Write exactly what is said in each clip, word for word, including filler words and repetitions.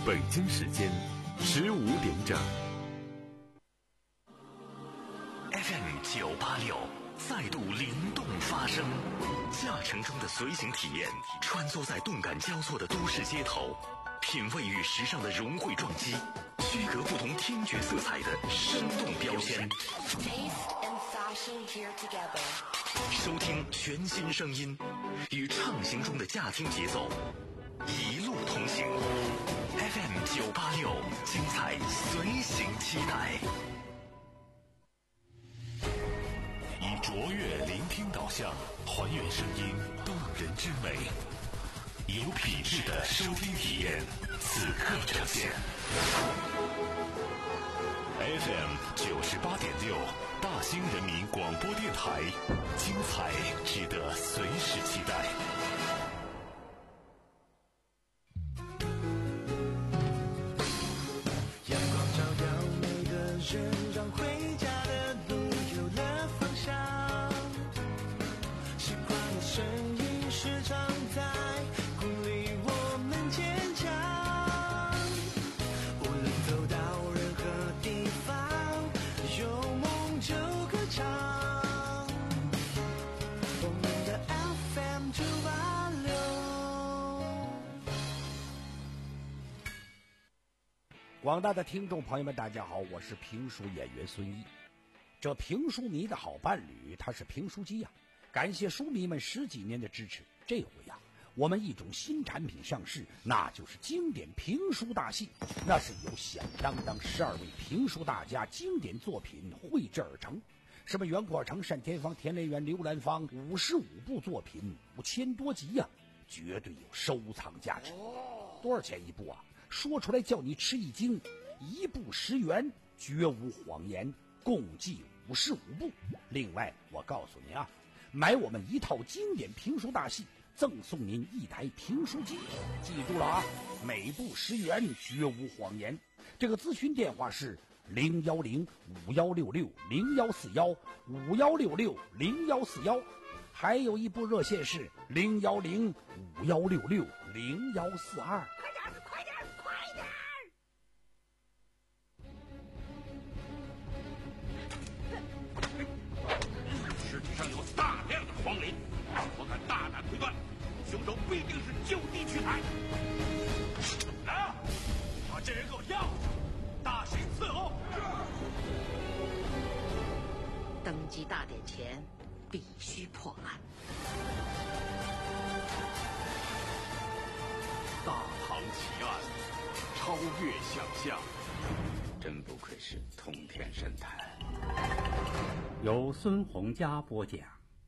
北京时间十五点整。 F M 九八六再度灵动发声，驾乘中的随行体验，穿梭在动感交错的都市街头，品味与时尚的融汇撞击，区隔不同听觉色彩的生动标签。收听全新声音，与畅行中的驾听节奏，一路同行。F M 九八六，精彩随行期待。以卓越聆听导向，还原声音动人之美，有品质的收听体验，此刻呈现。F M 九十八点六，大兴人民广播电台，精彩值得随时期待。 阳光照耀每个人，让回家的路有了方向。习惯的声音时常在鼓励我们坚强。无论走到任何地方，有梦就歌唱。我们的 F M 九八六。 广大的听众朋友们，大家好，我是评书演员孙一。这评书迷的好伴侣，他是评书机呀、啊。感谢书迷们十几年的支持，这回呀、啊，我们一种新产品上市，那就是经典评书大戏。那是由响当当十二位评书大家经典作品绘制而成，什么袁阔成、单田芳、田连元、刘兰芳，五十五部作品，五千多集呀、啊，绝对有收藏价值。多少钱一部啊？说出来叫你吃一惊，一部十元，绝无谎言，共计五十五部。另外，我告诉您啊，买我们一套经典评书大戏，赠送您一台评书机。记住了啊，每部十元，绝无谎言。这个咨询电话是零幺零五幺六六零幺四幺五幺六六零幺四幺，还有一部热线是零幺零五幺六六零幺四二。 快点，快点！ 尸体上有大量的黄磷，我敢大胆推断，凶手必定是就地取材。来，把这人给我押回去，大刑伺候。 登基大典前必须破案。 大唐奇案，超越想象， 真不愧是通天神探。 由孙洪佳播讲。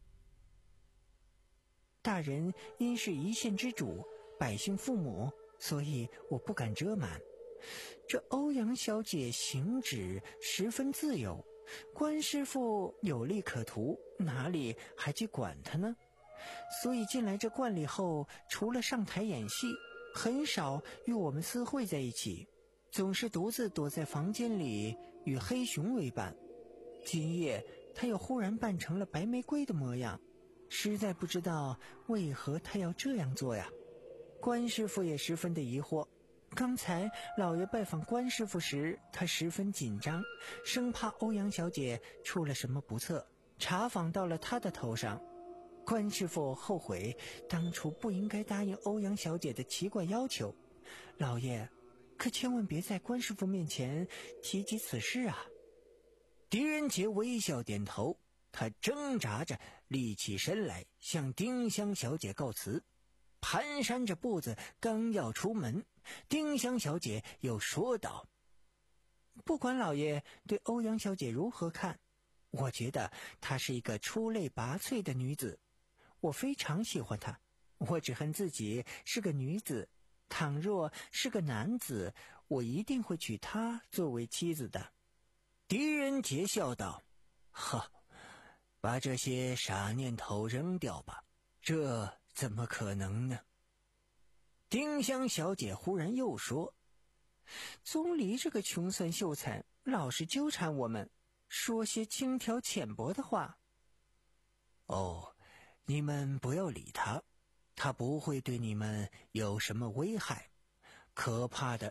大人因是一县之主，百姓父母，所以我不敢遮瞒。这欧阳小姐行止十分自由，关师傅有利可图，哪里还去管她呢？所以进来这观里后，除了上台演戏，很少与我们私会在一起，总是独自躲在房间里与黑熊为伴。今夜他又忽然扮成了白玫瑰的模样，实在不知道为何他要这样做呀。关师傅也十分的疑惑，刚才老爷拜访关师傅时，他十分紧张，生怕欧阳小姐出了什么不测，查访到了他的头上。关师傅后悔当初不应该答应欧阳小姐的奇怪要求，老爷可千万别在关师傅面前提及此事啊。狄仁杰微笑点头，他挣扎着立起身来，向丁香小姐告辞，蹒跚着步子刚要出门，丁香小姐又说道：不管老爷对欧阳小姐如何看，我觉得她是一个出类拔萃的女子，我非常喜欢她，我只恨自己是个女子，倘若是个男子，我一定会娶她作为妻子的。狄仁杰笑道：呵，把这些傻念头扔掉吧，这怎么可能呢？丁香小姐忽然又说：宗离这个穷酸秀才老是纠缠我们，说些轻佻浅薄的话。哦，你们不要理他，他不会对你们有什么危害，可怕的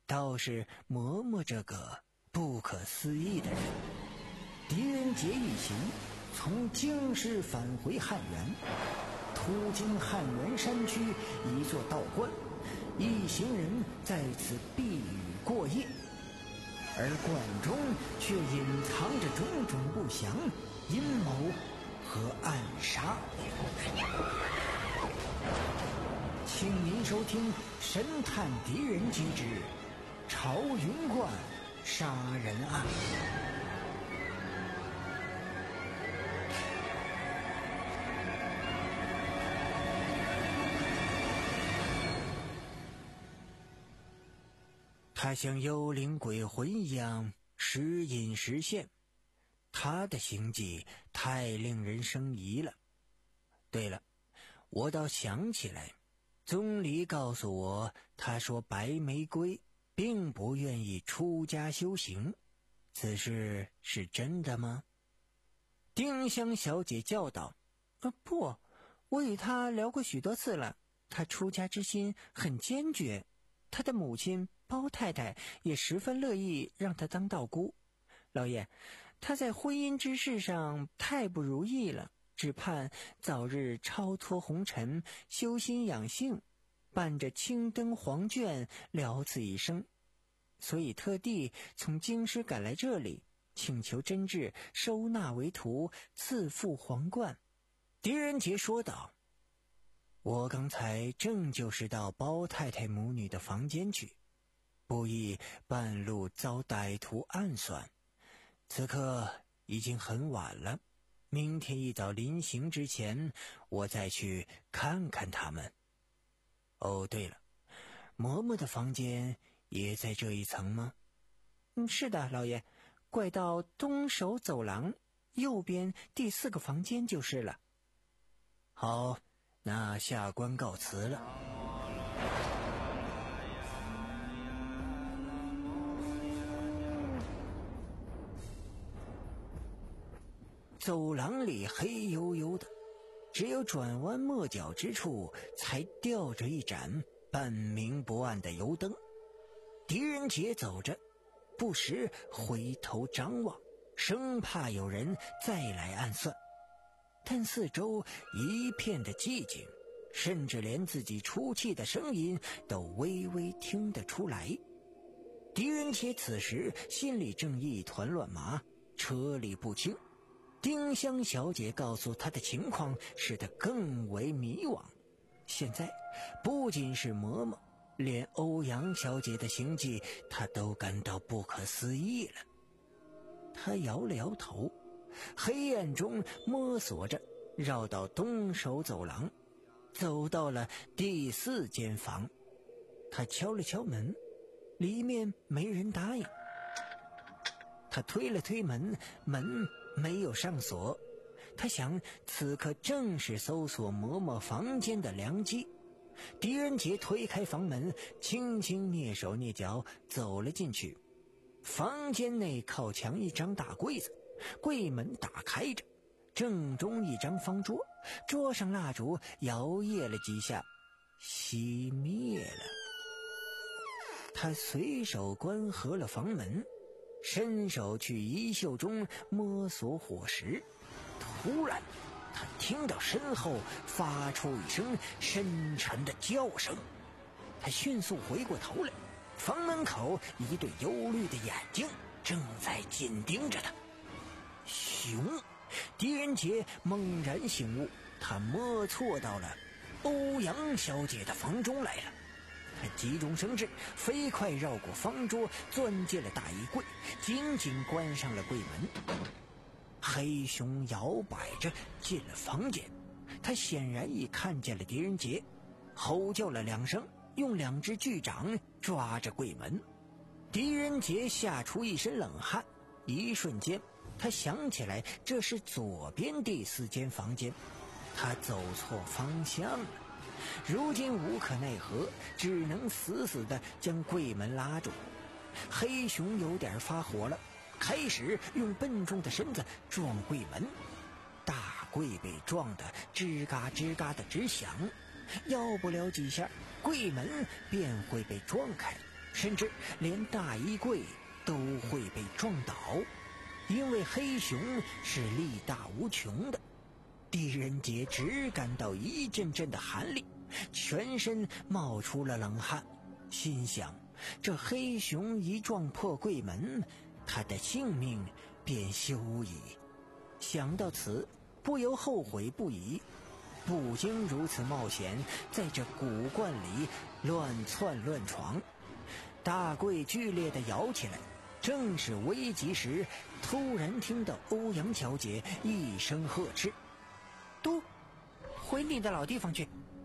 倒是嬷嬷这个不可思议的人。狄仁杰一行从京师返回汉源，途经汉源山区一座道观，一行人在此避雨过夜，而观中却隐藏着种种不祥、阴谋和暗杀。请您收听《神探狄仁杰之朝云观杀人案》。他像幽灵鬼魂一样时隐时现，他的行迹太令人生疑了。对了，我倒想起来，宗离告诉我，他说白玫瑰并不愿意出家修行，此事是真的吗？丁香小姐叫道：啊，不，我与她聊过许多次了，她出家之心很坚决，她的母亲包太太也十分乐意让她当道姑。老爷，她在婚姻之事上太不如意了，只盼早日超脱红尘，修心养性，伴着青灯黄卷了此一生，所以特地从京师赶来这里，请求真挚收纳为徒，赐付皇冠。狄仁杰说道：我刚才正就是到包太太母女的房间去，不意半路遭歹徒暗算，此刻已经很晚了，明天一早临行之前，我再去看看他们。哦，对了，嬷嬷的房间也在这一层吗？嗯，是的，老爷，拐到东首走廊，右边第四个房间就是了。好，那下官告辞了。走廊里黑黝黝的，只有转弯抹角之处才吊着一盏半明不暗的油灯。狄仁杰走着，不时回头张望，生怕有人再来暗算。但四周一片的寂静，甚至连自己出气的声音都微微听得出来。狄仁杰此时心里正一团乱麻，车里不清。丁香小姐告诉他的情况使他更为迷惘。现在不仅是嬷嬷，连欧阳小姐的行迹他都感到不可思议了。他摇了摇头，黑暗中摸索着绕到东首走廊，走到了第四间房。他敲了敲门，里面没人答应。他推了推门，门没有上锁。他想，此刻正是搜索嬷嬷房间的良机。狄仁杰推开房门，轻轻蹑手蹑脚走了进去。房间内靠墙一张大柜子，柜门打开着，正中一张方桌，桌上蜡烛摇曳了几下，熄灭了。他随手关合了房门，伸手去衣袖中摸索火石。突然他听到身后发出一声深沉的叫声，他迅速回过头来，房门口一对忧虑的眼睛正在紧盯着他。熊！狄仁杰猛然醒悟，他摸错到了欧阳小姐的房中来了。他急中生智，飞快绕过方桌，钻进了大衣柜，紧紧关上了柜门。黑熊摇摆着进了房间，他显然已看见了狄仁杰，吼叫了两声，用两只巨掌抓着柜门。狄仁杰吓出一身冷汗，一瞬间他想起来这是左边第四间房间，他走错方向了。如今无可奈何，只能死死地将柜门拉住。黑熊有点发火了，开始用笨重的身子撞柜门，大柜被撞得吱嘎吱嘎的直响，要不了几下，柜门便会被撞开， 甚至连大衣柜都会被撞倒，因为黑熊是力大无穷的。狄仁杰只感到一阵阵的寒力，全身冒出了冷汗，心想这黑熊一撞破柜门，他的性命便休矣。想到此，不由后悔不已，不经如此冒险，在这古观里乱窜乱闯。大柜剧烈地摇起来，正是危急时，突然听到欧阳小姐一声呵斥：“都回你的老地方去！”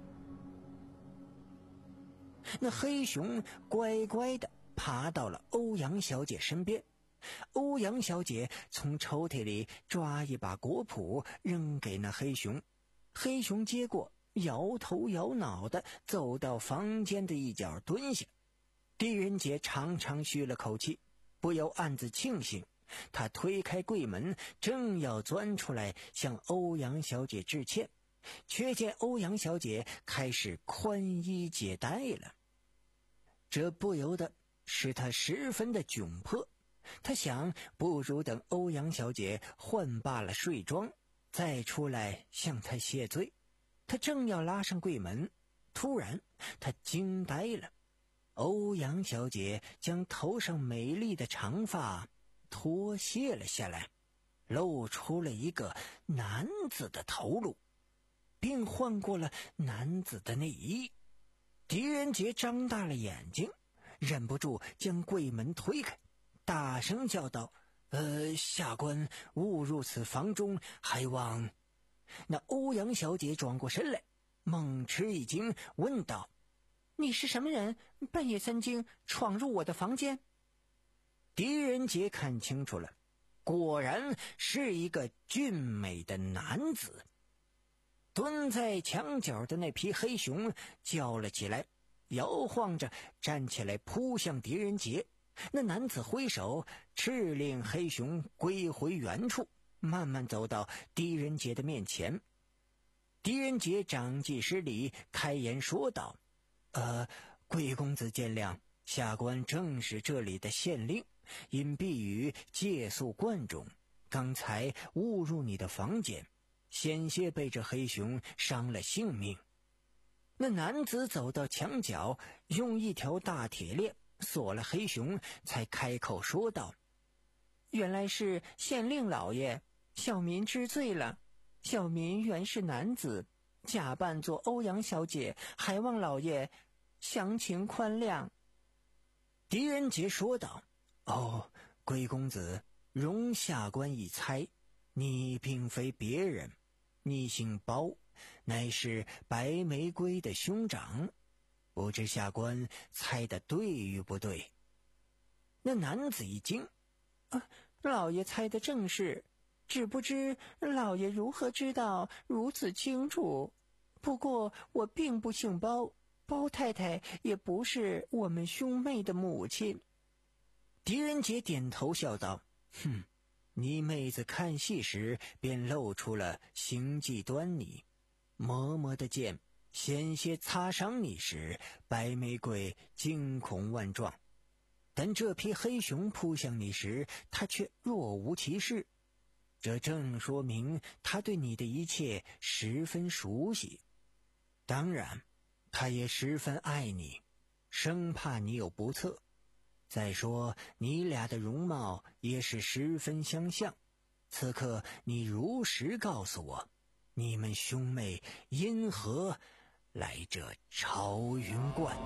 那黑熊乖乖地爬到了欧阳小姐身边。欧阳小姐从抽屉里抓一把果脯扔给那黑熊，黑熊接过，摇头摇脑地走到房间的一角蹲下。狄仁杰长长吁了口气，不由暗自庆幸。他推开柜门，正要钻出来向欧阳小姐致歉，却见欧阳小姐开始宽衣解带了。这不由得使他十分的窘迫。他想，不如等欧阳小姐换罢了睡装，再出来向她谢罪。他正要拉上柜门，突然他惊呆了。欧阳小姐将头上美丽的长发脱卸了下来，露出了一个男子的头颅，并换过了男子的内衣。狄仁杰张大了眼睛，忍不住将柜门推开，大声叫道：“呃，下官误入此房中，还望……”那欧阳小姐转过身来，猛吃一惊，问道：“你是什么人？半夜三更闯入我的房间？”狄仁杰看清楚了，果然是一个俊美的男子。蹲在墙角的那匹黑熊叫了起来，摇晃着站起来扑向狄仁杰。那男子挥手斥令黑熊归回原处，慢慢走到狄仁杰的面前。狄仁杰长记失礼，开言说道：“呃，贵公子见谅，下官正是这里的县令，因避雨借宿观中，刚才误入你的房间，险些被这黑熊伤了性命。”那男子走到墙角，用一条大铁链锁了黑熊，才开口说道：“原来是县令老爷，小民知罪了。小民原是男子，假扮作欧阳小姐，还望老爷详情宽谅。”狄仁杰说道：“哦，贵公子，容下官一猜，你并非别人，你姓包，乃是白玫瑰的兄长，不知下官猜的对与不对？”那男子一惊：“啊，老爷猜的正是，只不知老爷如何知道如此清楚？不过我并不姓包，包太太也不是我们兄妹的母亲。”狄仁杰点头笑道：“哼，你妹子看戏时便露出了行迹端倪，嬷嬷的剑险些擦伤你时，白玫瑰惊恐万状，但这匹黑熊扑向你时，他却若无其事，这正说明他对你的一切十分熟悉。当然，他也十分爱你，生怕你有不测。再说，你俩的容貌也是十分相像。此刻你如实告诉我，你们兄妹因何来这朝云观？”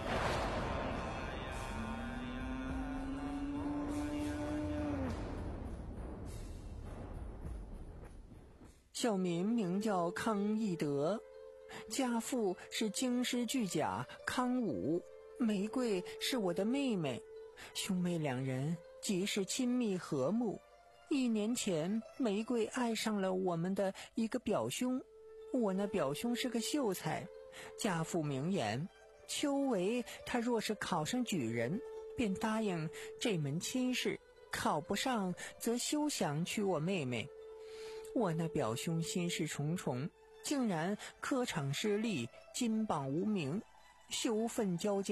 小民名叫康义德，家父是京师巨甲康武，玫瑰是我的妹妹，兄妹两人极是亲密和睦。一年前，玫瑰爱上了我们的一个表兄，我那表兄是个秀才，家父明言，秋闱他若是考上举人，便答应这门亲事，考不上则休想娶我妹妹。我那表兄心事重重，竟然科场失利，金榜无名，羞愤交加，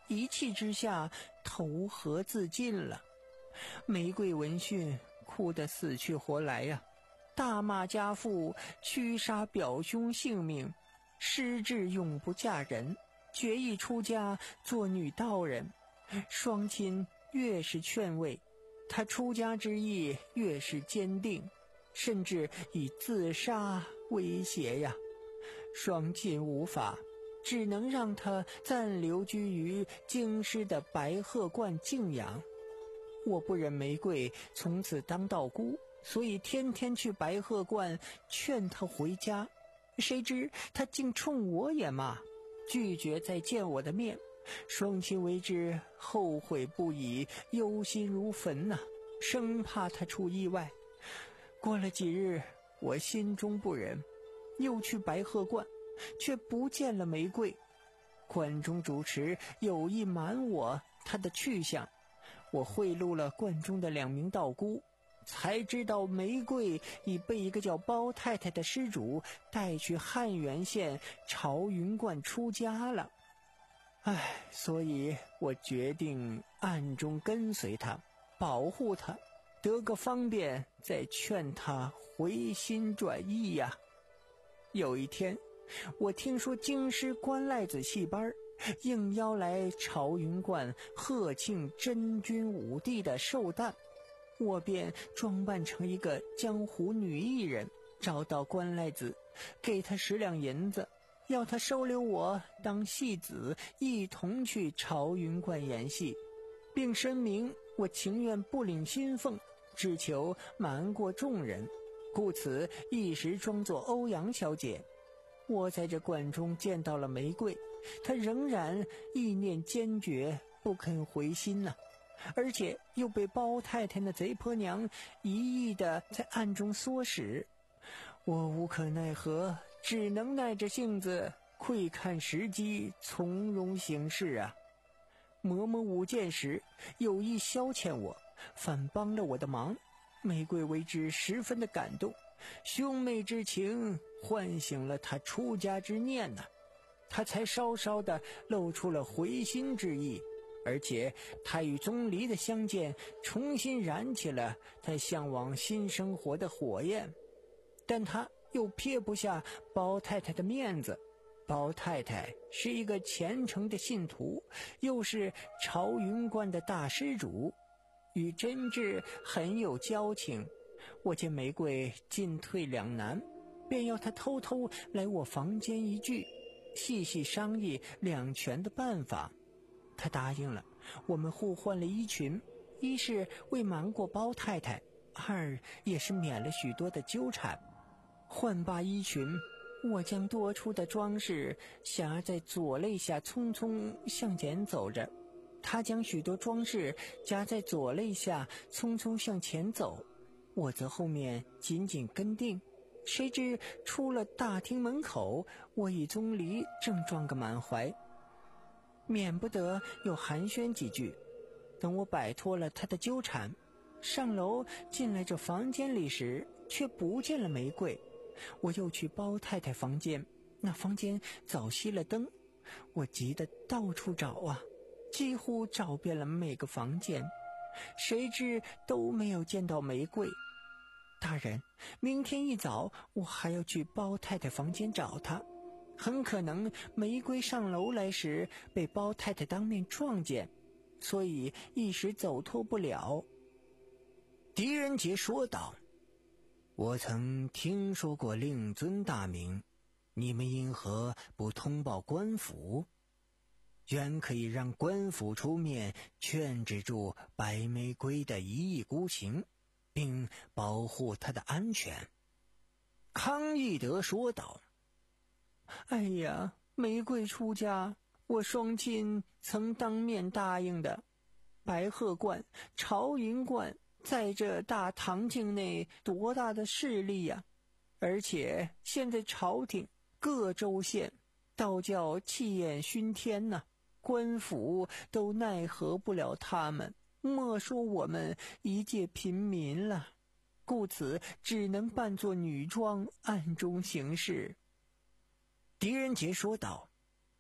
一气之下投河自尽了。玫瑰闻讯哭得死去活来呀、啊，大骂家父屈杀表兄性命，失志永不嫁人，决意出家做女道人。双亲越是劝慰，他出家之意越是坚定，甚至以自杀威胁呀。双亲无法，只能让他暂留居于京师的白鹤观静养。我不忍玫瑰从此当道姑，所以天天去白鹤观劝他回家。谁知他竟冲我也骂，拒绝再见我的面。双亲为之后悔不已，忧心如焚呐、啊，生怕他出意外。过了几日，我心中不忍，又去白鹤观，却不见了玫瑰。观中主持有意瞒我他的去向，我贿赂了观中的两名道姑，才知道玫瑰已被一个叫包太太的施主带去汉源县朝云观出家了。唉，所以我决定暗中跟随他，保护他，得个方便再劝他回心转意呀、啊。有一天，我听说京师关赖子戏班应邀来朝云观贺庆真君武帝的寿诞，我便装扮成一个江湖女艺人，找到关赖子，给他十两银子，要他收留我当戏子，一同去朝云观演戏，并申明我情愿不领薪俸，只求瞒过众人，故此一时装作欧阳小姐。我在这馆中见到了玫瑰，她仍然意念坚决，不肯回心呢、啊，而且又被包太太那贼婆娘一意的在暗中唆使。我无可奈何，只能耐着性子窥看时机，从容行事啊。嬷嬷舞剑时有意消遣我，反帮了我的忙，玫瑰为之十分的感动，兄妹之情唤醒了他出家之念呐、啊，他才稍稍的露出了回心之意，而且他与钟离的相见重新燃起了他向往新生活的火焰。但他又撇不下包太太的面子，包太太是一个虔诚的信徒，又是朝云观的大施主，与真挚很有交情。我见玫瑰进退两难，便要他偷偷来我房间一聚，细细商议两全的办法。他答应了，我们互换了衣裙，一是为瞒过包太太，二也是免了许多的纠缠。换罢衣裙，我将多出的装饰夹在左肋下，匆匆向前走着。他将许多装饰夹在左肋下，匆匆向前走，我则后面紧紧跟定。谁知出了大厅门口，我与钟离正撞个满怀，免不得又寒暄几句。等我摆脱了他的纠缠，上楼进来这房间里时，却不见了玫瑰。我又去包太太房间，那房间早熄了灯，我急得到处找啊，几乎找遍了每个房间，谁知都没有见到玫瑰。大人，明天一早我还要去包太太房间找她，很可能玫瑰上楼来时被包太太当面撞见，所以一时走脱不了。狄仁杰说道：我曾听说过令尊大名，你们因何不通报官府？原可以让官府出面劝止住白玫瑰的一意孤行，并保护她的安全。康义德说道：哎呀，玫瑰出家，我双亲曾当面答应的。白鹤观、朝云观在这大唐境内多大的势力呀、啊！而且现在朝廷各州县倒叫气焰熏天呐、啊，官府都奈何不了他们，莫说我们一介平民了，故此只能扮作女装，暗中行事。狄仁杰说道：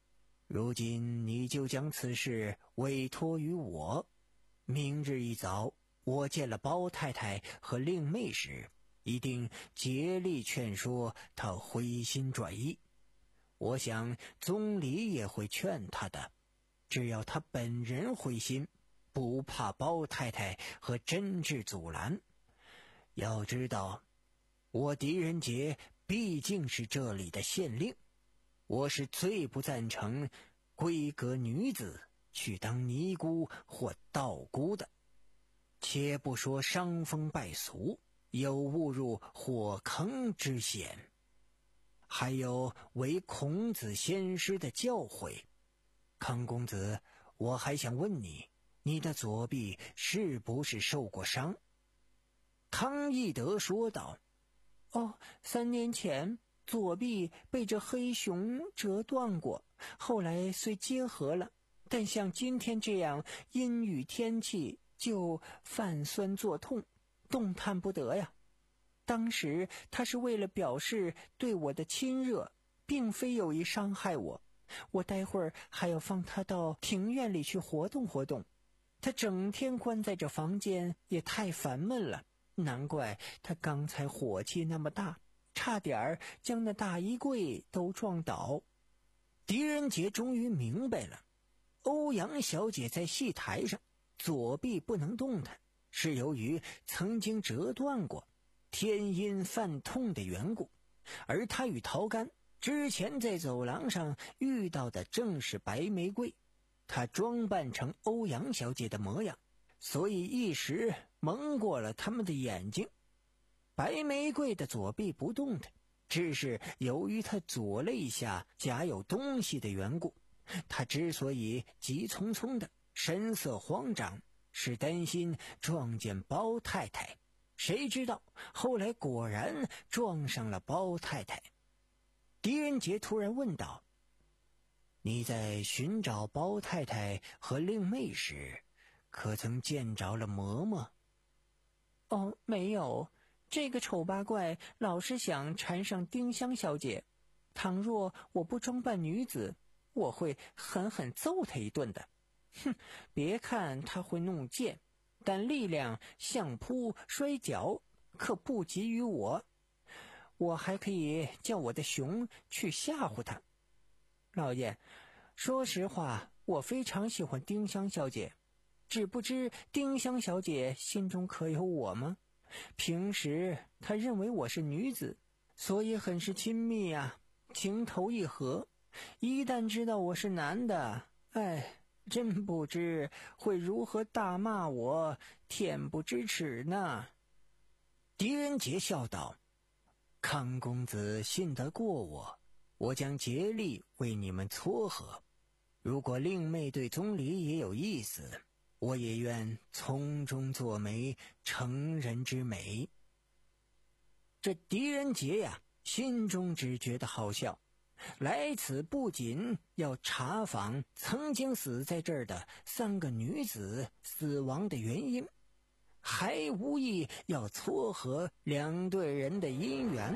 如今你就将此事委托于我，明日一早我见了包太太和令妹时，一定竭力劝说她回心转意。我想总理也会劝她的，只要她本人回心，不怕包太太和真挚阻拦。要知道，我狄仁杰毕竟是这里的县令，我是最不赞成闺阁女子去当尼姑或道姑的。且不说伤风败俗，有误入火坑之嫌，还有违孔子先师的教诲。康公子，我还想问你，你的左臂是不是受过伤？康义德说道：哦，三年前左臂被这黑熊折断过，后来虽结合了，但像今天这样阴雨天气就泛酸作痛，动弹不得呀。当时他是为了表示对我的亲热，并非有意伤害我。我待会儿还要放他到庭院里去活动活动，他整天关在这房间也太烦闷了，难怪他刚才火气那么大，差点儿将那大衣柜都撞倒。狄仁杰终于明白了，欧阳小姐在戏台上左臂不能动弹，是由于曾经折断过，天阴犯痛的缘故。而他与陶干之前在走廊上遇到的正是白玫瑰，她装扮成欧阳小姐的模样，所以一时蒙过了他们的眼睛。白玫瑰的左臂不动弹，只是由于她左肋下夹有东西的缘故。她之所以急匆匆的神色慌张，是担心撞见包太太，谁知道后来果然撞上了包太太。狄仁杰突然问道：你在寻找包太太和令妹时，可曾见着了嬷嬷？哦，没有，这个丑八怪老是想缠上丁香小姐，倘若我不装扮女子，我会狠狠揍他一顿的。哼，别看他会弄剑，但力量相扑摔跤可不及于我。我还可以叫我的熊去吓唬他。老爷，说实话，我非常喜欢丁香小姐，只不知丁香小姐心中可有我吗？平时她认为我是女子，所以很是亲密啊，情投意合。一旦知道我是男的，哎，真不知会如何大骂我，恬不知耻呢。狄仁杰笑道：康公子信得过我，我将竭力为你们撮合。如果令妹对宗理也有意思，我也愿从中作媒，成人之美。这狄仁杰呀，心中只觉得好笑，来此不仅要查访曾经死在这儿的三个女子死亡的原因，还无意要撮合两对人的姻缘。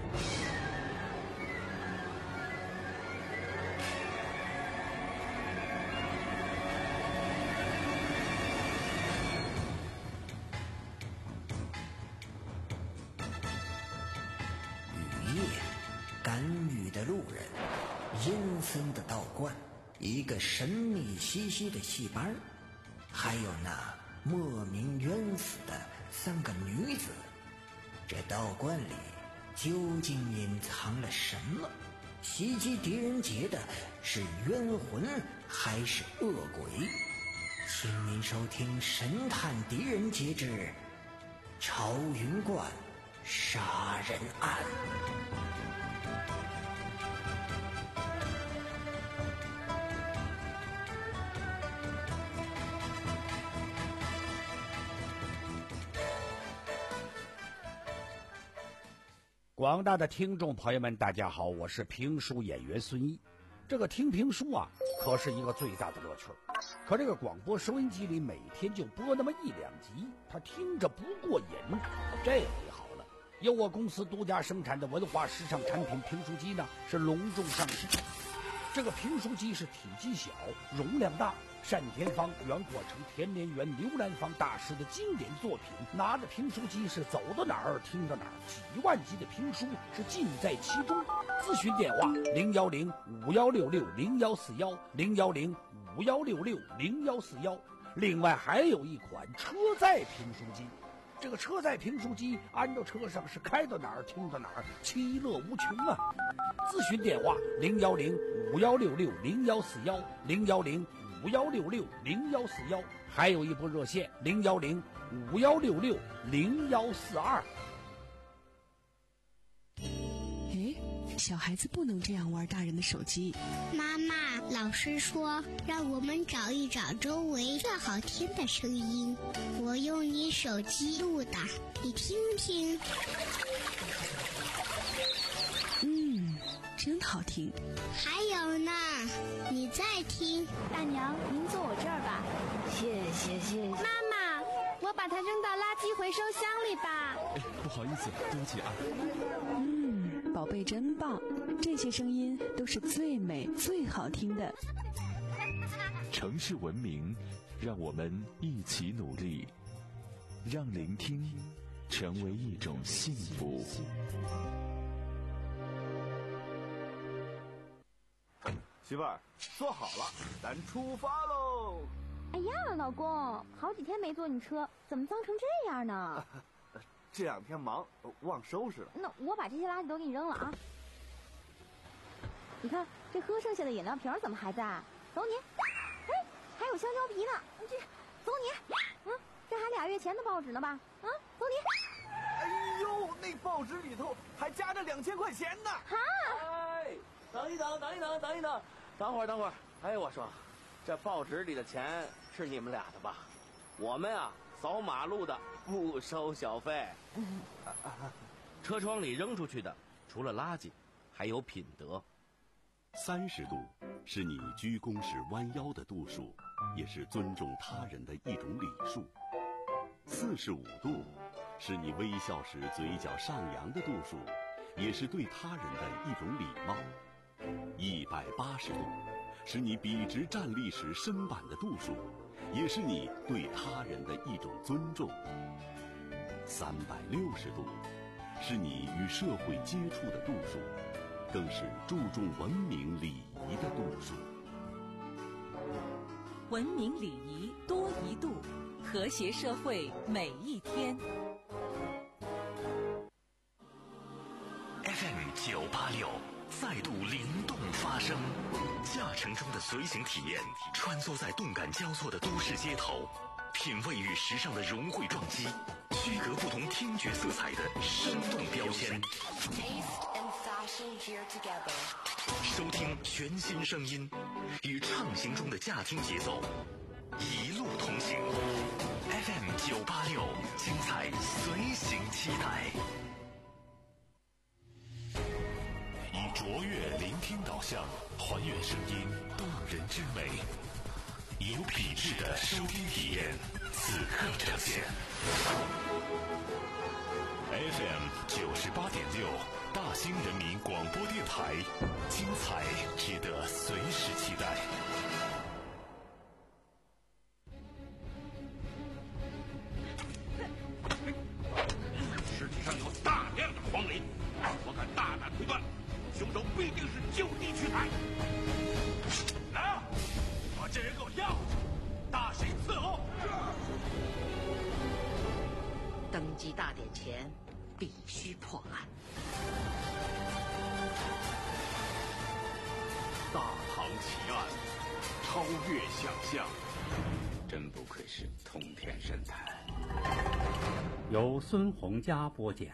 雨夜，赶雨的路人，阴森的道观，一个神秘兮兮的戏班，还有那莫名冤死的三个女子。这道观里究竟隐藏了什么？袭击狄仁杰的是冤魂还是恶鬼？请您收听《神探狄仁杰之朝云观杀人案》。 广大的听众朋友们，大家好，我是评书演员孙一。这个听评书啊，可是一个最大的乐趣。可这个广播收音机里每天就播那么一两集，他听着不过瘾。这回好了，由我公司独家生产的文化时尚产品评书机呢，是隆重上市。 这个评书机是体积小，容量大。单田芳、袁国成、田连元、刘兰芳大师的经典作品，拿着评书机是走到哪儿听到哪儿，几万集的评书是尽在其中。咨询电话零幺零五幺六六零幺四幺零幺零五幺六六零幺四幺。另外还有一款车载评书机，这个车载评书机安到车上是开到哪儿听到哪儿，其乐无穷啊！咨询电话零幺零五幺六六零幺四幺零幺零五幺六六零幺四幺，还有一部热线零幺零五幺六六零幺四二。 哎，小孩子不能这样玩大人的手机。 妈妈，老师说让我们找一找周围最好听的声音，我用你手机录的，你听听。 嗯，真好听。 还有呢，你再听。 大娘，您坐我这儿吧。 谢谢谢谢。 妈妈，我把它扔到垃圾回收箱里吧。 哎，不好意思，对不起啊。 嗯，宝贝真棒，这些声音都是最美最好听的。 城市文明，让我们一起努力，让聆听成为一种幸福。 媳妇儿，坐好了，咱出发喽！ 哎呀，老公，好几天没坐你车，怎么脏成这样呢？啊、 这两天忙，忘收拾了。 那我把这些垃圾都给你扔了啊！你看，这喝剩下的饮料瓶怎么还在？走你！哎，还有香蕉皮呢，这走你！嗯，这还俩月前的报纸呢吧？啊，走你！ 哎呦，那报纸里头还夹着两千块钱呢！ 哈！ 哎，等一等，等一等，等一等。等会儿，等会儿，哎，我说，这报纸里的钱是你们俩的吧？我们啊，扫马路的不收小费。车窗里扔出去的，除了垃圾，还有品德。 三十度是你鞠躬时弯腰的度数，也是尊重他人的一种礼数。四十五度是你微笑时嘴角上扬的度数，也是对他人的一种礼貌。一百八十度是你笔直站立时身板的度数，也是你对他人的一种尊重。三百六十度是你与社会接触的度数，更是注重文明礼仪的度数。 文明礼仪多一度，和谐社会每一天。 F M 九八六。再度灵动发声，驾乘中的随行体验，穿梭在动感交错的都市街头，品味与时尚的融汇撞击，区隔不同听觉色彩的生动标签。收听全新声音，与畅行中的驾听节奏，一路同行。F M 九八六，精彩随行期待。以卓越聆听导向，还原声音动人之美，有品质的收听体验，此刻呈现。F M 九十八点六，大兴人民广播电台，精彩值得随时期待。 世界上有大量的荒林，我敢大胆推断，凶手必定是就地取材。来啊，把这人给我要，大刑伺候。 登基大典前必须破案。 大唐奇案，超越想象，真不愧是通天神探。 由孙洪佳播讲。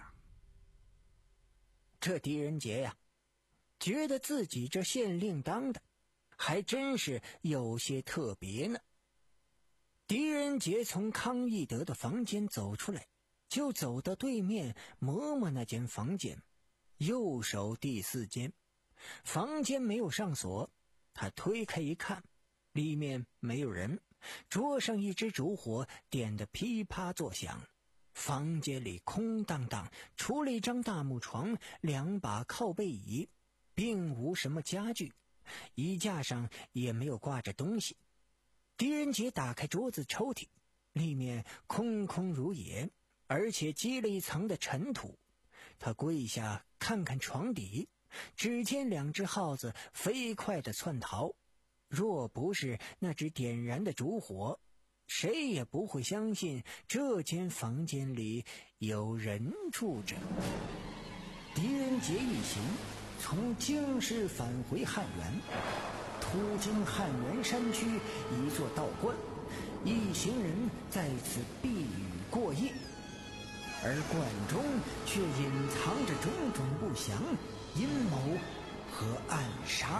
这狄仁杰呀，觉得自己这县令当的还真是有些特别呢。狄仁杰从康义德的房间走出来，就走到对面嬷嬷那间房间，右手第四间。房间没有上锁，他推开一看，里面没有人，桌上一支烛火点得噼啪作响。房间里空荡荡，除了一张大木床，两把靠背椅，并无什么家具。 衣架上也没有挂着东西。狄仁杰打开桌子抽屉，里面空空如也，而且积了一层的尘土。他跪下看看床底，只见两只耗子飞快地窜逃。若不是那只点燃的烛火，谁也不会相信这间房间里有人住着。狄仁杰一行从京师返回汉源，途经汉源山区一座道观，一行人在此避雨过夜，而观中却隐藏着种种不祥、阴谋和暗杀。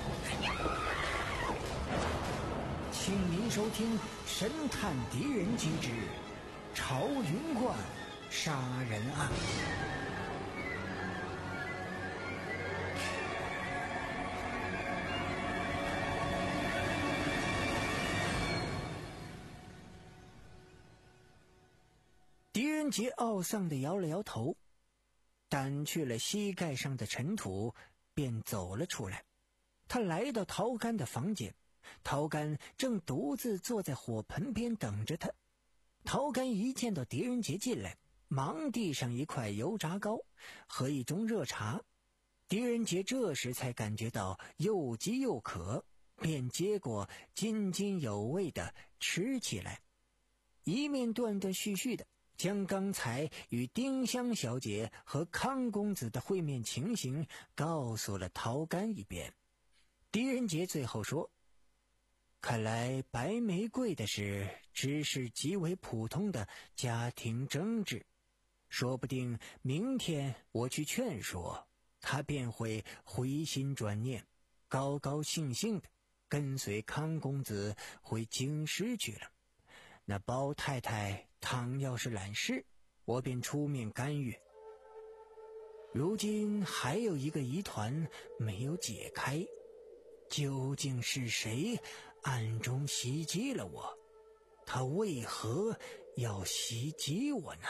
请您收听《神探狄仁杰之朝云观杀人案》。狄仁杰懊丧地摇了摇头，掸去了膝盖上的尘土，便走了出来。他来到陶干的房间，陶干正独自坐在火盆边等着他。陶干一见到狄仁杰进来，忙递上一块油炸糕和一盅热茶。狄仁杰这时才感觉到又饥又渴，便接过津津有味地吃起来，一面断断续续的将刚才与丁香小姐和康公子的会面情形告诉了陶干一遍。狄仁杰最后说，看来白玫瑰的事只是极为普通的家庭争执，说不定明天我去劝说他，便会回心转念，高高兴兴的跟随康公子回京师去了。那包太太倘要是揽事，我便出面干预。如今还有一个疑团没有解开，究竟是谁暗中袭击了我？他为何要袭击我呢？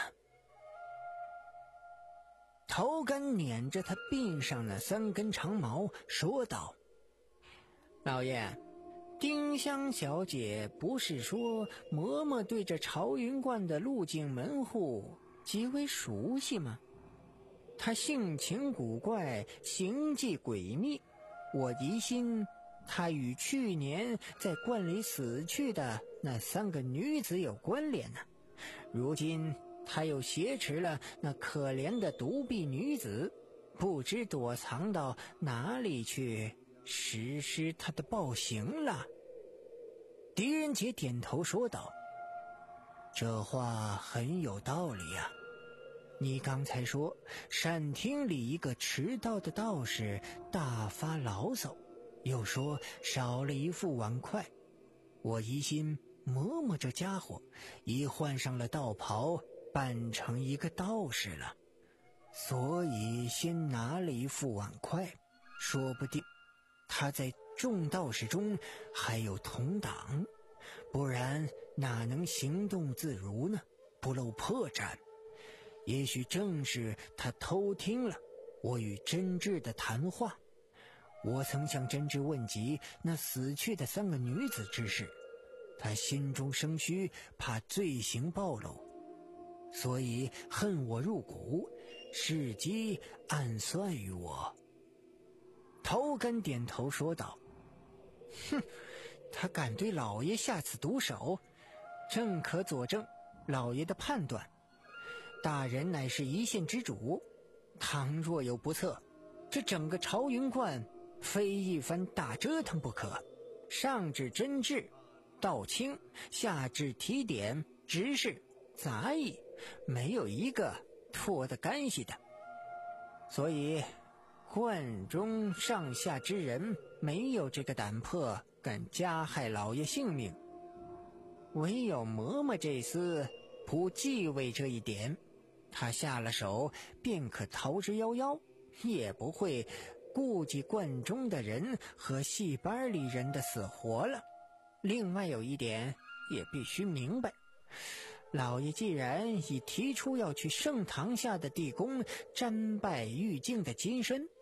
陶干捻着他鬓上那三根长毛说道，老爷，丁香小姐不是说嬷嬷对这朝云观的路径门户极为熟悉吗？她性情古怪，行迹诡秘，我疑心她与去年在观里死去的那三个女子有关联呢。如今她又挟持了那可怜的独臂女子，不知躲藏到哪里去实施他的暴行了。狄仁杰点头说道，这话很有道理啊。你刚才说善厅里一个迟到的道士大发牢骚，又说少了一副碗筷，我疑心嬷嬷这家伙已换上了道袍，扮成一个道士了，所以先拿了一副碗筷，说不定他在众道士中还有同党，不然哪能行动自如呢？不露破绽。也许正是他偷听了我与真挚的谈话。我曾向真挚问及那死去的三个女子之事，他心中生虚，怕罪行暴露，所以恨我入骨，伺机暗算于我。陶干点头说道，哼，他敢对老爷下此毒手，正可佐证老爷的判断。大人乃是一县之主，倘若有不测，这整个朝云观非一番大折腾不可。上至侦治、道清，下至提点、执事、杂役，没有一个脱得干系的。所以观中上下之人没有这个胆魄敢加害老爷性命，唯有嬷嬷这厮不忌讳这一点，他下了手便可逃之夭夭，也不会顾及观中的人和戏班里人的死活了。另外有一点也必须明白，老爷既然已提出要去圣堂下的地宫瞻拜玉净的金身，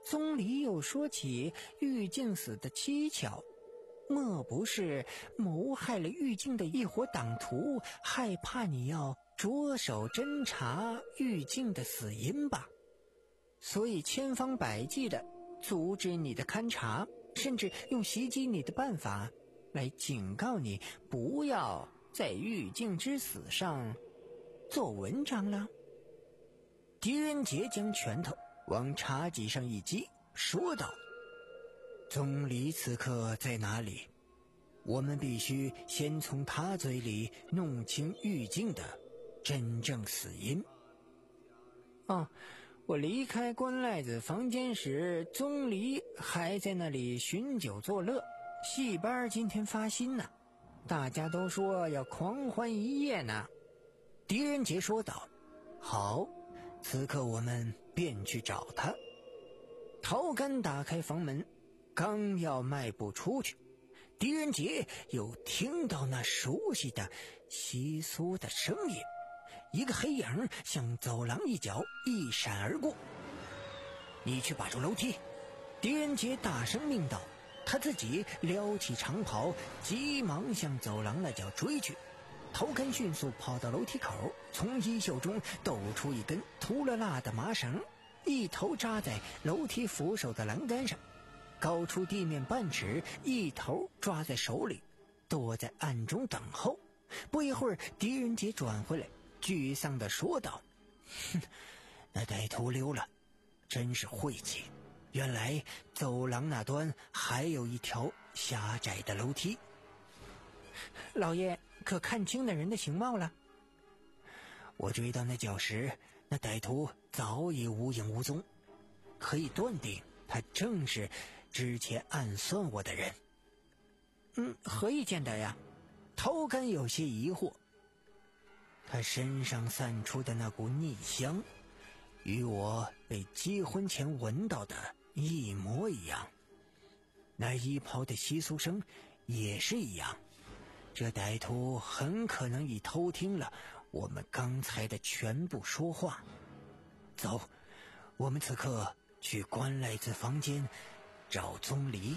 宗理又说起玉净死的蹊跷，莫不是谋害了玉净的一伙党徒，害怕你要着手侦查玉净的死因吧？所以千方百计的阻止你的勘察，甚至用袭击你的办法来警告你不要在玉净之死上做文章了。狄仁杰将拳头往茶几上一击，说道：宗理此刻在哪里？我们必须先从他嘴里弄清玉净的真正死因。哦，我离开关赖子房间时，宗理还在那里寻酒作乐。戏班今天发新呢，大家都说要狂欢一夜呢。狄仁杰说道：好，此刻我们便去找他。陶干打开房门，刚要迈步出去，狄仁杰又听到那熟悉的窸窣的声音，一个黑影向走廊一角一闪而过。你去把住楼梯！狄仁杰大声命道，他自己撩起长袍，急忙向走廊那角追去。陶干迅速跑到楼梯口，从衣袖中抖出一根秃了辣的麻绳，一头扎在楼梯扶手的栏杆上，高出地面半尺，一头抓在手里，躲在暗中等候。不一会儿，狄仁杰转回来，沮丧地说道：哼，那歹徒溜了，真是晦气。原来走廊那端还有一条狭窄的楼梯。老爷可看清那人的形貌了？我追到那角时，那歹徒早已无影无踪，可以断定他正是之前暗算我的人。嗯，何以见得呀？陶干有些疑惑。他身上散出的那股逆香，与我被结婚前闻到的一模一样，那衣袍的窸窣声也是一样。这歹徒很可能已偷听了我们刚才的全部说话。走，我们此刻去关赖子房间找宗理。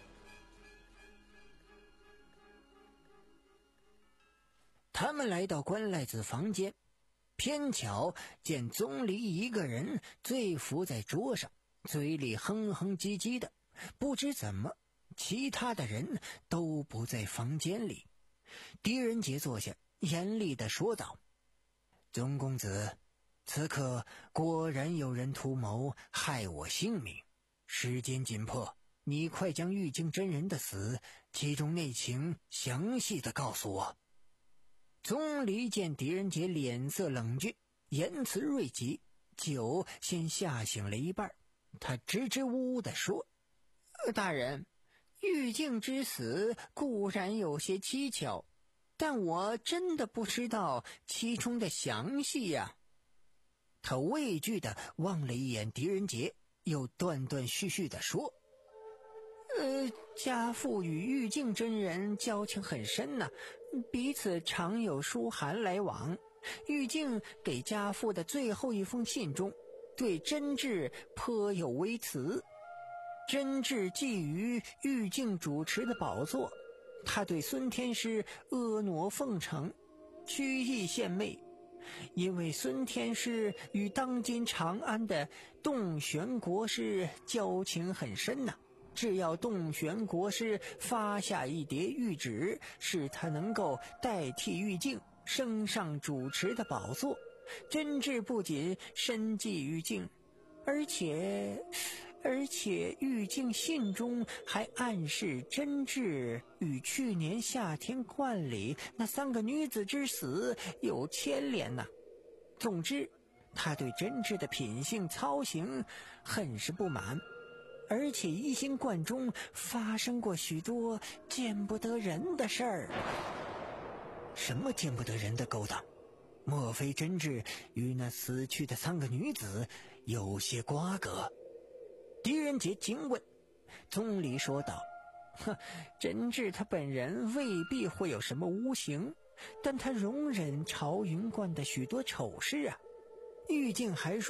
他们来到关赖子房间，偏巧见宗理一个人醉伏在桌上，嘴里哼哼唧唧的，不知怎么其他的人都不在房间里。狄仁杰坐下，严厉地说道：宗公子，此刻果然有人图谋害我性命，时间紧迫，你快将玉净真人的死其中内情详细的告诉我。宗理见狄仁杰脸色冷峻，言辞锐极，酒先吓醒了一半，他支支吾吾地说：大人，玉净之死固然有些蹊跷，但我真的不知道其中的详细呀。他畏惧地望了一眼狄仁杰，又断断续续地说：呃，家父与玉净真人交情很深呐、啊，彼此常有书函来往。玉净给家父的最后一封信中，对真挚颇有微词。真挚觊觎玉净主持的宝座，他对孙天师婀娜奉承，曲意献媚。因为孙天师与当今长安的洞玄国师交情很深呐、啊，只要洞玄国师发下一叠谕旨，使他能够代替玉净升上主持的宝座，真挚不仅深记玉净，而且而且玉净信中还暗示真挚与去年夏天观里那三个女子之死有牵连呐、啊。总之，他对真挚的品性操行很是不满，而且疑心观中发生过许多见不得人的事儿。什么见不得人的勾当？莫非真挚与那死去的三个女子有些瓜葛？狄仁杰惊问。宗理说道：呵，真挚他本人未必会有什么诬行，但他容忍朝云观的许多丑事啊。玉净还说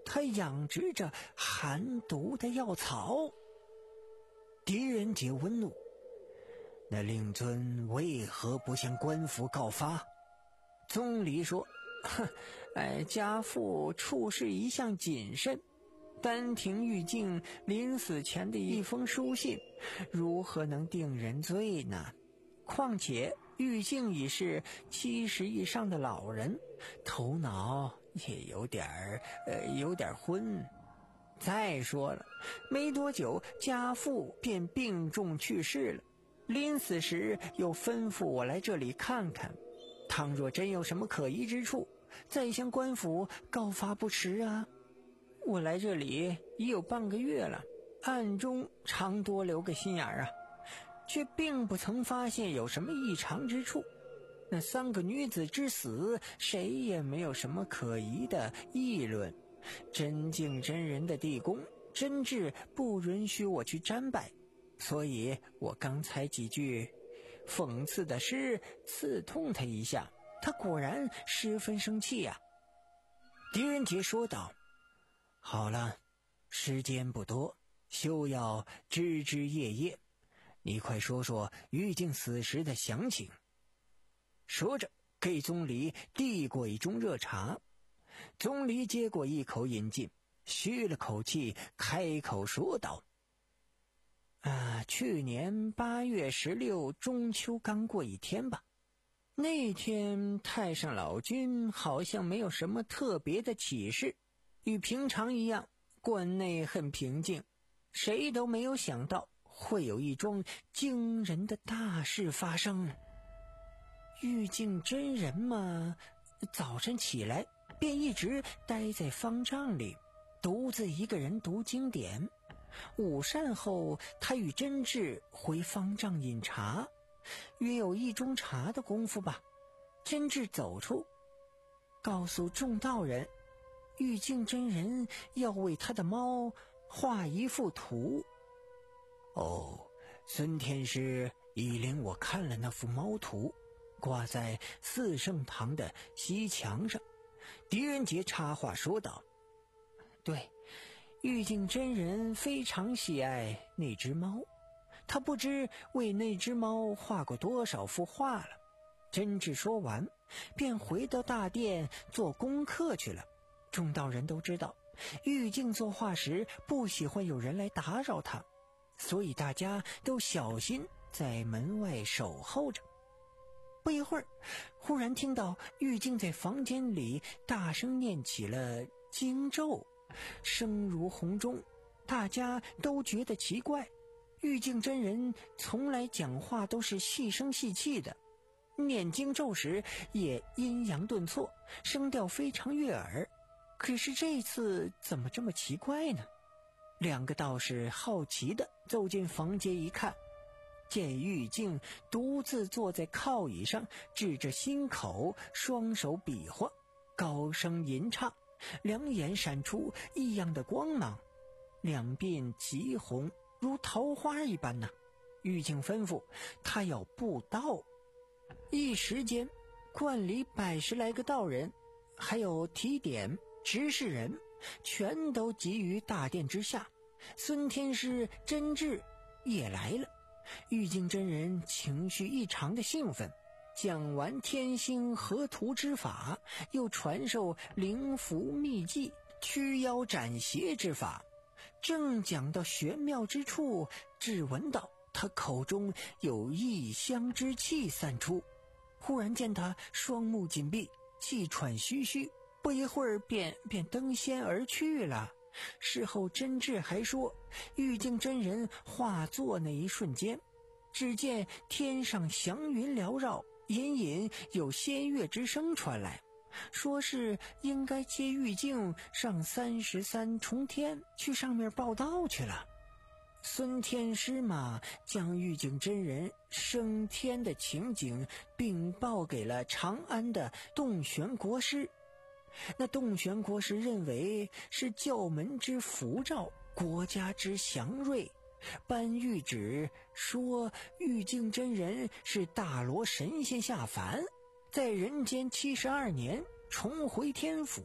他养殖着寒毒的药草。狄仁杰温怒，那令尊为何不向官府告发？宗离说，哼，哎，家父处事一向谨慎，单凭玉净临死前的一封书信，如何能定人罪呢？况且玉净已是七十以上的老人，头脑也有点儿呃有点昏。再说了，没多久家父便病重去世了，临死时又吩咐我来这里看看，倘若真有什么可疑之处，再向官府告发不迟啊。我来这里已有半个月了，暗中常多留个心眼儿啊，却并不曾发现有什么异常之处。那三个女子之死，谁也没有什么可疑的议论。真敬真人的地宫，真挚不允许我去瞻拜，所以我刚才几句讽刺的诗刺痛他一下，他果然十分生气呀、啊。狄仁杰说道：好了，时间不多，休要枝枝叶叶，你快说说玉净死时的详情。说着给宗离递过一盅热茶，宗离接过一口饮尽，吁了口气，开口说道：啊，去年八月十六中秋刚过一天吧，那天太上老君好像没有什么特别的启示，与平常一样，观内很平静，谁都没有想到会有一桩惊人的大事发生。玉净真人嘛，早晨起来便一直待在方丈里，独自一个人读经典。午膳后，他与真挚回方丈饮茶，约有一盅茶的功夫吧。真挚走出，告诉众道人，玉净真人要为他的猫画一幅图。哦，孙天师已领我看了那幅猫图，挂在四圣堂的西墙上。狄仁杰插话说道：对，玉净真人非常喜爱那只猫，他不知为那只猫画过多少幅画了。真挚说完，便回到大殿做功课去了。众道人都知道，玉净作画时不喜欢有人来打扰他，所以大家都小心在门外守候着。不一会儿，忽然听到玉净在房间里大声念起了经咒，声如洪钟，大家都觉得奇怪。玉净真人从来讲话都是细声细气的，念经咒时也阴阳顿挫，声调非常悦耳。可是这次怎么这么奇怪呢？两个道士好奇地走进房间一看，见玉净独自坐在靠椅上，指着心口，双手比划，高声吟唱，两眼闪出异样的光芒，两鬓极红，如桃花一般呢、啊。玉净吩咐他要布道，一时间观里百十来个道人，还有提点执事人，全都集于大殿之下。孙天师真挚也来了。玉净真人情绪异常的兴奋，讲完天星合图之法，又传授灵符秘技、驱妖斩邪之法。正讲到玄妙之处，只闻到他口中有异香之气散出，忽然见他双目紧闭，气喘吁吁，不一会儿便便登仙而去了。事后真挚还说，玉净真人化作那一瞬间，只见天上祥云缭绕，隐隐有仙乐之声传来，说是应该接玉净上三十三重天去上面报道去了。孙天师嘛，将玉净真人升天的情景禀报给了长安的洞玄国师。那洞玄国师认为是教门之符照，国家之祥瑞，颁谕旨说玉净真人是大罗神仙下凡，在人间七十二年重回天府，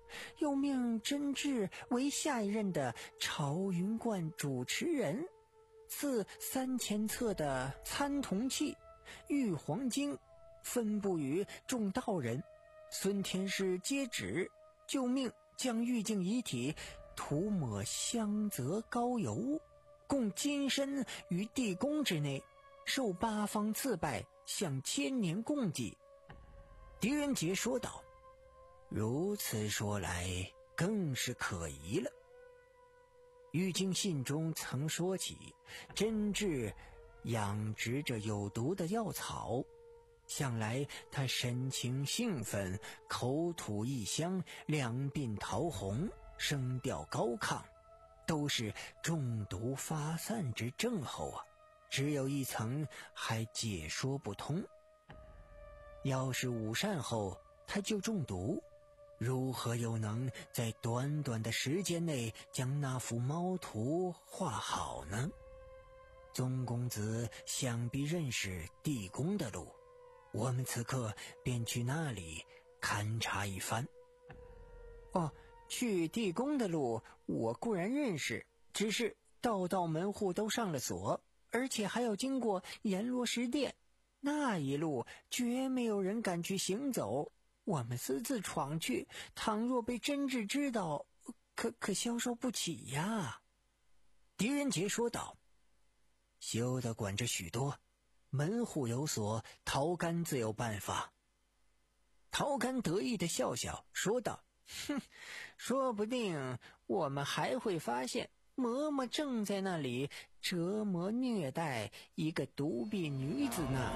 又命甄挚为下一任的朝云观主持人，赐三千册的参铜器、玉皇经分布于众道人。孙天师接旨，就命将玉净遗体涂抹香泽膏油，供金身于地宫之内，受八方赐拜，向千年供祭。狄仁杰说道：如此说来，更是可疑了。玉京信中曾说起，甄挚养殖着有毒的药草，想来他神情兴奋，口吐异香，两鬓桃红，声调高亢，都是中毒发散之症候啊！只有一层还解说不通。要是午膳后他就中毒，如何又能在短短的时间内将那幅猫图画好呢？宗公子想必认识地宫的路，我们此刻便去那里勘察一番。哦，去地宫的路我固然认识，只是道道门户都上了锁，而且还要经过阎罗石殿，那一路绝没有人敢去行走。我们私自闯去，倘若被甄挚知道，可可消受不起呀。狄仁杰说道：休得管着许多，门户有锁，陶干自有办法。陶干得意地笑笑说道：哼，说不定我们还会发现嬷嬷正在那里折磨虐待一个独臂女子呢。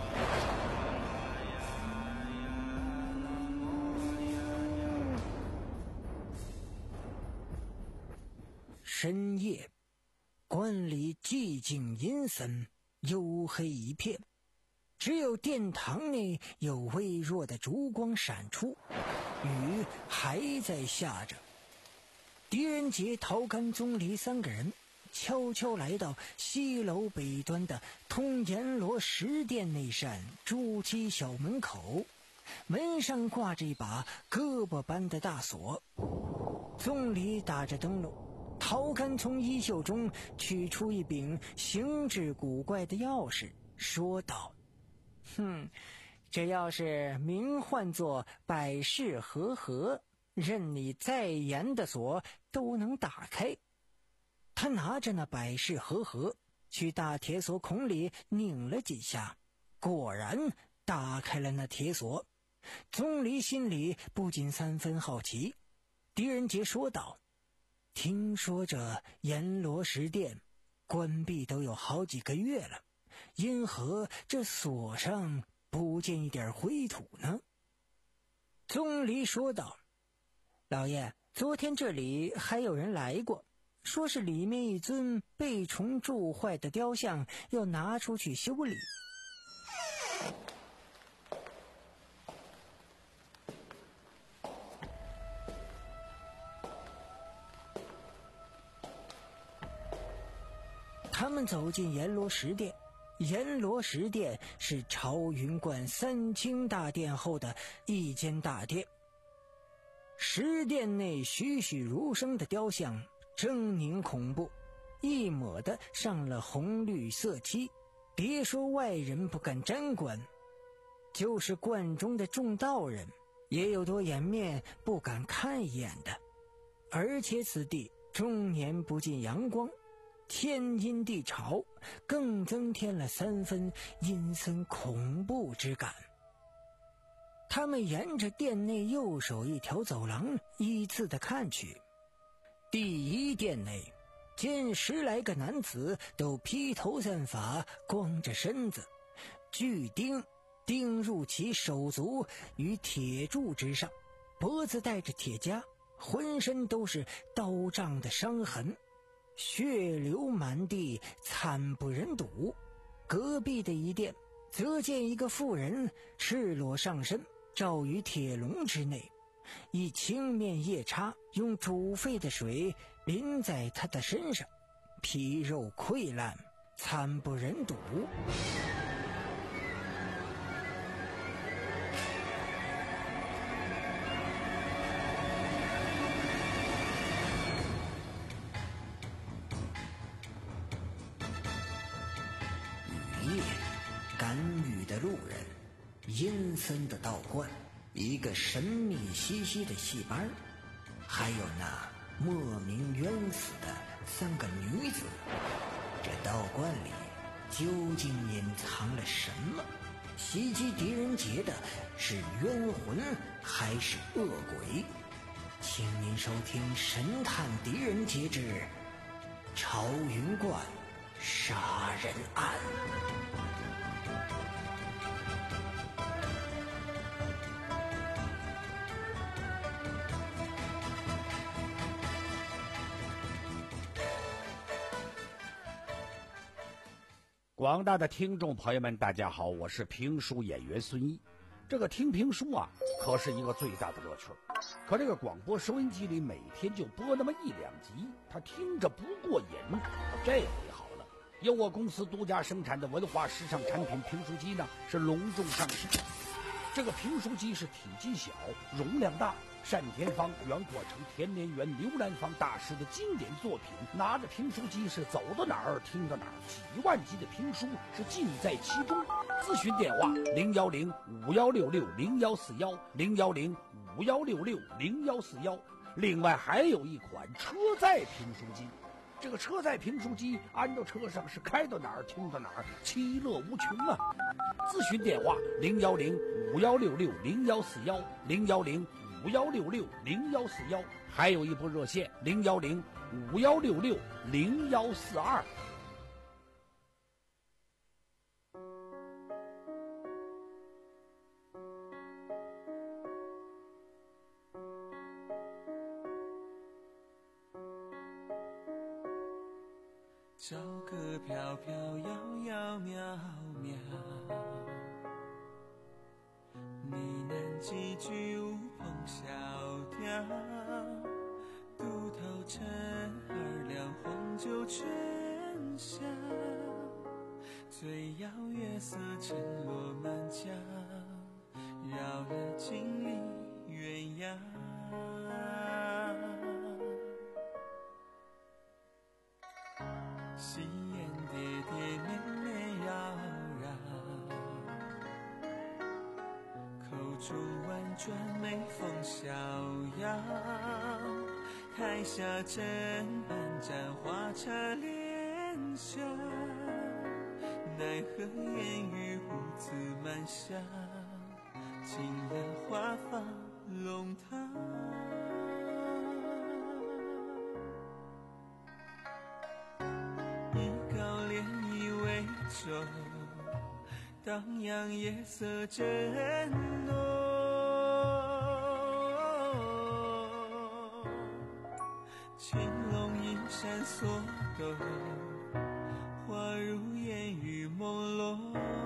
深夜，观里寂静阴森，幽黑一片，只有殿堂内有微弱的烛光闪出，雨还在下着。狄仁杰、陶干、宗离三个人悄悄来到西楼北端的通阎罗石殿那扇朱漆小门口，门上挂着一把胳膊般的大锁。宗离打着灯笼，陶干从衣袖中取出一柄形制古怪的钥匙，说道：哼，这钥匙名唤作百世和合，任你再严的锁都能打开。他拿着那百世和合去大铁锁孔里拧了几下，果然打开了那铁锁。宗离心里不禁三分好奇。狄仁杰说道：听说这阎罗石殿关闭都有好几个月了，因何这锁上不见一点灰土呢？宗离说道：老爷，昨天这里还有人来过，说是里面一尊被虫蛀坏的雕像要拿出去修理。他们走进阎罗石殿，阎罗石殿是朝云观三清大殿后的一间大殿。石殿内栩栩如生的雕像狰狞恐怖，一抹的上了红绿色漆，别说外人不敢沾观，就是观中的众道人也有多掩面不敢看一眼的。而且此地终年不见阳光，天阴地潮，更增添了三分阴森恐怖之感。他们沿着殿内右手一条走廊依次的看去。第一殿内见十来个男子都披头散发，光着身子，巨钉钉入其手足于铁柱之上，脖子带着铁夹，浑身都是刀杖的伤痕，血流满地，惨不忍睹。隔壁的一殿则见一个妇人赤裸上身，罩于铁笼之内，以青面夜叉用煮沸的水淋在他的身上，皮肉溃烂，惨不忍睹。 阴森的道观，一个神秘兮兮的戏班，还有那莫名冤死的三个女子。这道观里究竟隐藏了什么？袭击狄仁杰的是冤魂还是恶鬼？请您收听《神探狄仁杰之朝云观杀人案》。 广大的听众朋友们，大家好，我是评书演员孙一。这个听评书啊，可是一个最大的乐趣。可这个广播收音机里每天就播那么一两集，他听着不过瘾。这回好了，由我公司独家生产的文化时尚产品评书机呢，是隆重上市。这个评书机是体积小，容量大。单田芳、袁国成、田连元、刘兰芳大师的经典作品，拿着评书机是走到哪儿听到哪儿，几万集的评书是尽在其中。咨询电话零幺零五幺六六零幺四幺零幺零五幺六六零幺四幺。另外还有一款车载评书机，这个车载评书机安到车上是开到哪儿听到哪儿，其乐无穷啊！咨询电话零幺零五幺六六零幺四幺零幺零五幺六六零幺四幺，还有一部热线零幺零五幺六六零幺四二。 朝歌飘飘摇摇渺渺，呢喃几句无风小调，渡头尘二两黄酒春宵，最摇月色沉落满江，绕了金陵鸳鸯。夕烟叠叠绵绵绕绕，口中婉转眉峰逍遥，台下斟满盏花茶莲香，奈何烟雨无字满箱，尽了花放龙堂。荡漾夜色真浓，青龙映山所斗，花如烟雨朦胧，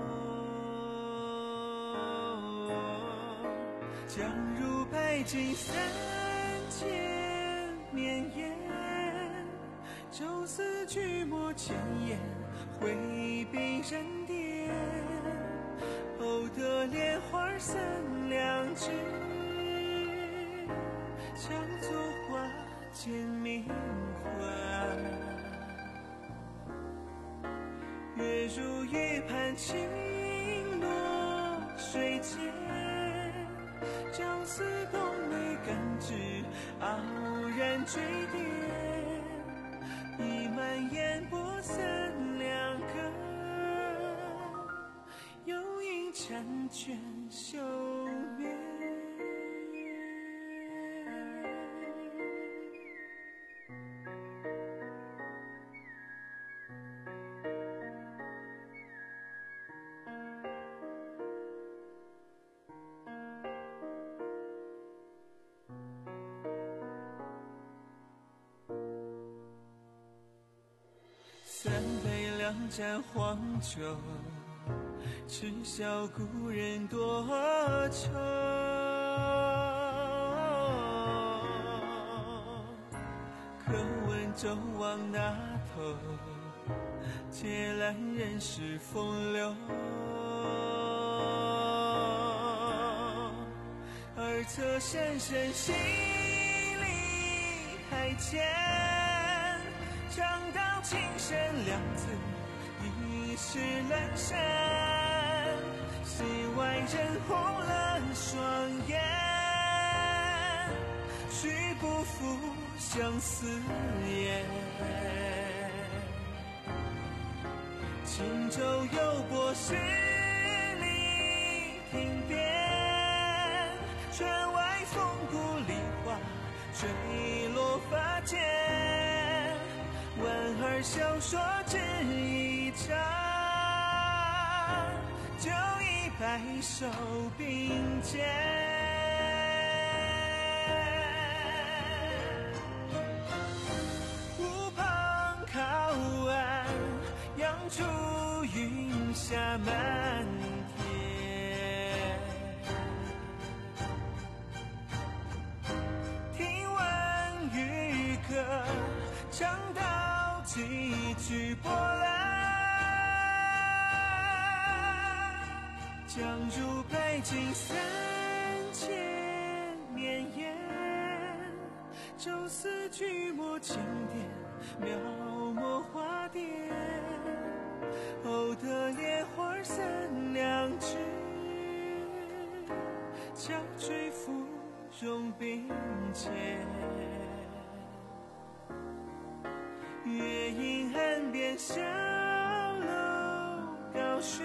将如白金三千绵延，周似巨墨千言，挥笔人点，偶得莲花三两枝，巧作花间名花。月如玉盘轻落水间，朝思冬梅感知傲然坠跌，一满烟波三两个，又因婵娟休眠。三杯两盏黄酒，痴笑故人多愁。可问周王那头，借来人世风流。二侧深深心里还牵，唱到情深两字已是阑珊， 世外人红了双眼，须不负相思言。轻舟游过十里亭边，船外风骨梨花坠落发间，莞尔笑说只一场，就已白首并肩。湖旁靠岸，扬出云霞满天。听闻渔歌唱到几句波澜，将如白金三千绵延，周似巨墨经典，描摹花蝶。偶得莲花三两枝，巧坠芙蓉并肩。月影岸边小楼高悬，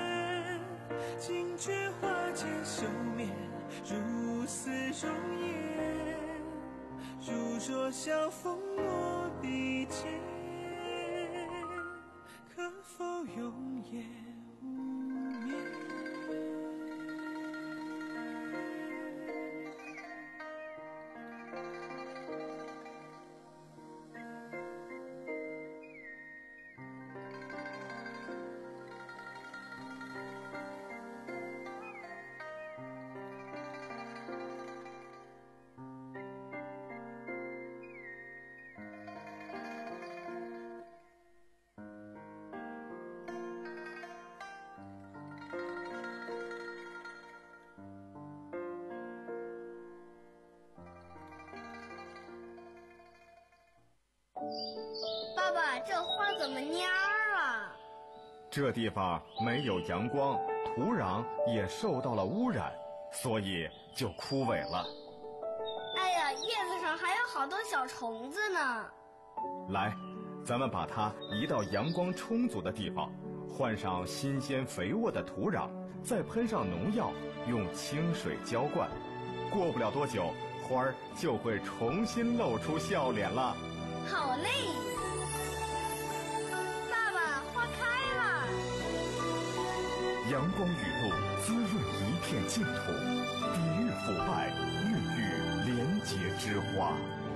惊觉花间休眠，如似容颜，如若晓风落笔尖，可否永夜无眠？ 爸爸，这花怎么蔫儿啊？ 这地方没有阳光，土壤也受到了污染，所以就枯萎了。 哎呀，叶子上还有好多小虫子呢。 来，咱们把它移到阳光充足的地方，换上新鲜肥沃的土壤，再喷上农药，用清水浇灌。过不了多久，花儿就会重新露出笑脸了。 好嘞！爸爸，花开了！ 阳光雨露滋润一片净土，抵御腐败，孕育廉洁之花。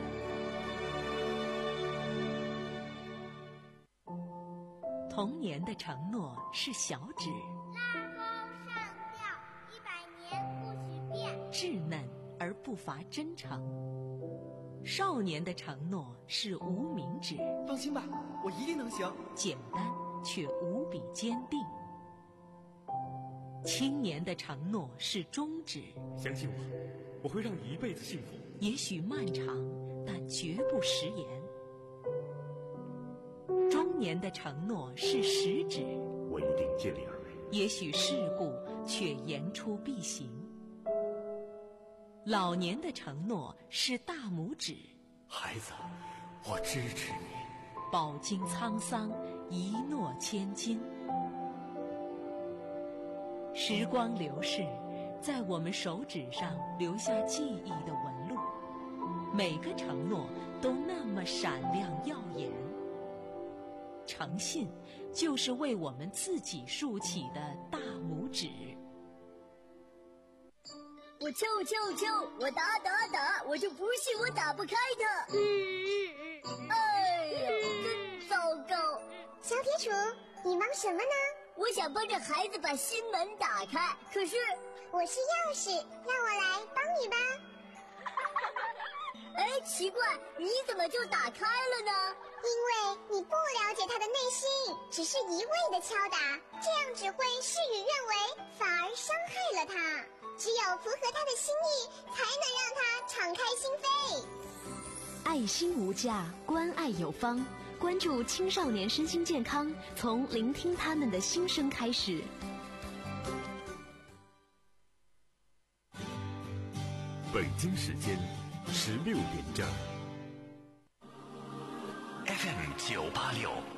童年的承诺是小指， 拉钩上吊，一百年不许变。 稚嫩而不乏真诚。少年的承诺是无名指， 放心吧，我一定能行。 简单却无比坚定。青年的承诺是中指， 相信我，我会让你一辈子幸福。 也许漫长，但绝不食言。中年的承诺是食指， 我一定尽力而为。 也许世故，却言出必行。老年的承诺是大拇指， 孩子，我支持你。 饱经沧桑，一诺千金。时光流逝，在我们手指上留下记忆的纹路，每个承诺都那么闪亮耀眼。诚信就是为我们自己竖起的大拇指。 我敲敲敲，我打打打，我就不信我打不开它。嗯，哎呀，真糟糕！ 小铁杵，你忙什么呢？ 我想帮着孩子把心门打开，可是我是钥匙，让我来帮你吧。 哎，奇怪，你怎么就打开了呢？ 因为你不了解他的内心，只是一味的敲打，这样只会事与愿违，反而伤害了他。只有符合他的心意，才能让他敞开心扉。 爱心无价，关爱有方。关注青少年身心健康，从聆听他们的心声开始。 北京时间十六点整。F M 九八六。